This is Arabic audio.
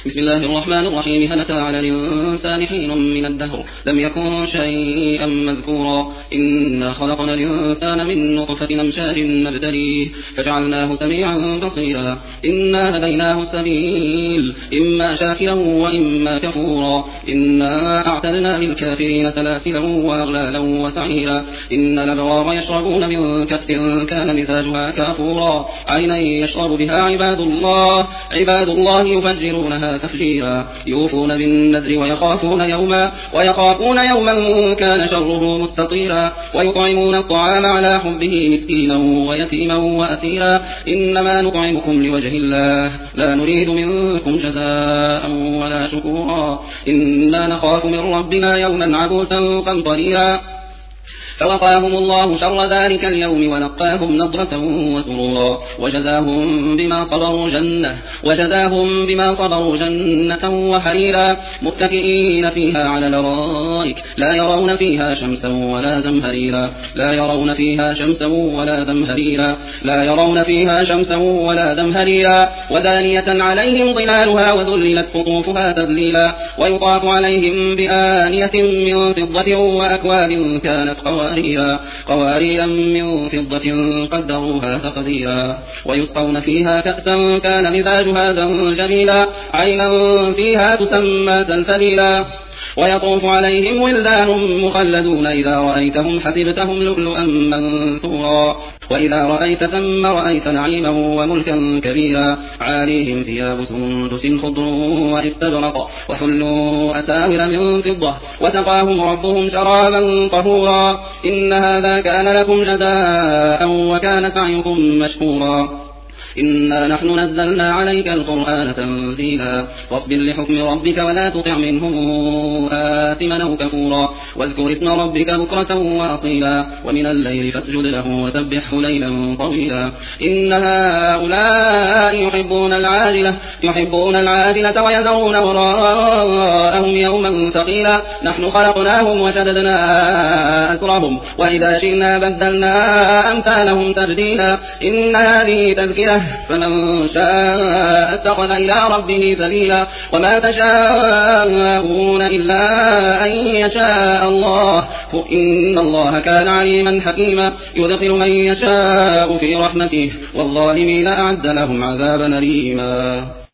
بسم الله الرحمن الرحيم. هل أتى على الإنسان حين من الدهر لم يكن شيئا مذكورا إنا خلقنا الإنسان من نطفة أمشاج نبتليه فجعلناه سميعا بصيرا إنا هديناه السبيل إما شاكرا وإما كفورا إنا أعتدنا للكافرين سلاسلا وأغلالا وسعيرا إن الأبرار يشربون من كأس كان مزاجها كافورا عينا يشرب بها عباد الله يفجرونها تفجيرا يوفون بالنذر ويخافون يوما كان شره مستطيرا ويطعمون الطعام على حبه مسكينا ويتيما وأسيرا إنما نطعمكم لوجه الله لا نريد منكم جزاء ولا شكورا إنا نخاف من ربنا يوما عبوسا قمطريرا فوقاهم الله شر ذلك اليوم ولقاهم نضرة وسرورا وجزاهم بما صبروا جنة وحريرا متكئين فيها على الأرائك لا يرون فيها شمسا ولا زمهريرا ودانية عليهم ظلالها وذللت قطوفها تذليلا ويطاف عليهم بآنية من فضة وأكواب كانت قواريرا من فضة قدروها تقديرا ويسقون فيها كأسا كان مزاجها زنجبيلا عينا فيها تسمى سلسبيلا ويطوف عليهم ولدان مخلدون إذا رأيتهم حسبتهم لؤلؤا منثورا وإذا رأيت ثم رأيت نعيما وملكا كبيرا عاليهم ثياب سندس خضر واستبرق وحلوا أساور من فضة وسقاهم ربهم شرابا طهورا إن هذا كان لكم جزاء وكان سعيكم مشكورا إنا نحن نزلنا عليك القرآن تنزيلا فاصبر لحكم ربك ولا تطع منهم آثما أو كفورا واذكر اسم ربك بكرة وأصيلا ومن الليل فاسجد له وسبحه ليلا طويلا إن هؤلاء يحبون العاجلة ويذرون وراءهم يوما ثقيلا نحن خلقناهم وشددنا أسرهم وإذا شئنا بدلنا أمثالهم تبديلا إن هذه تذكرة فمن شاء اتخذ إلى ربه سبيلا وما تشاءون إلا أن يشاء الله إن الله كان عليما حكيما يدخل من يشاء في رحمته والظالمين أعد لهم عذابا أليما.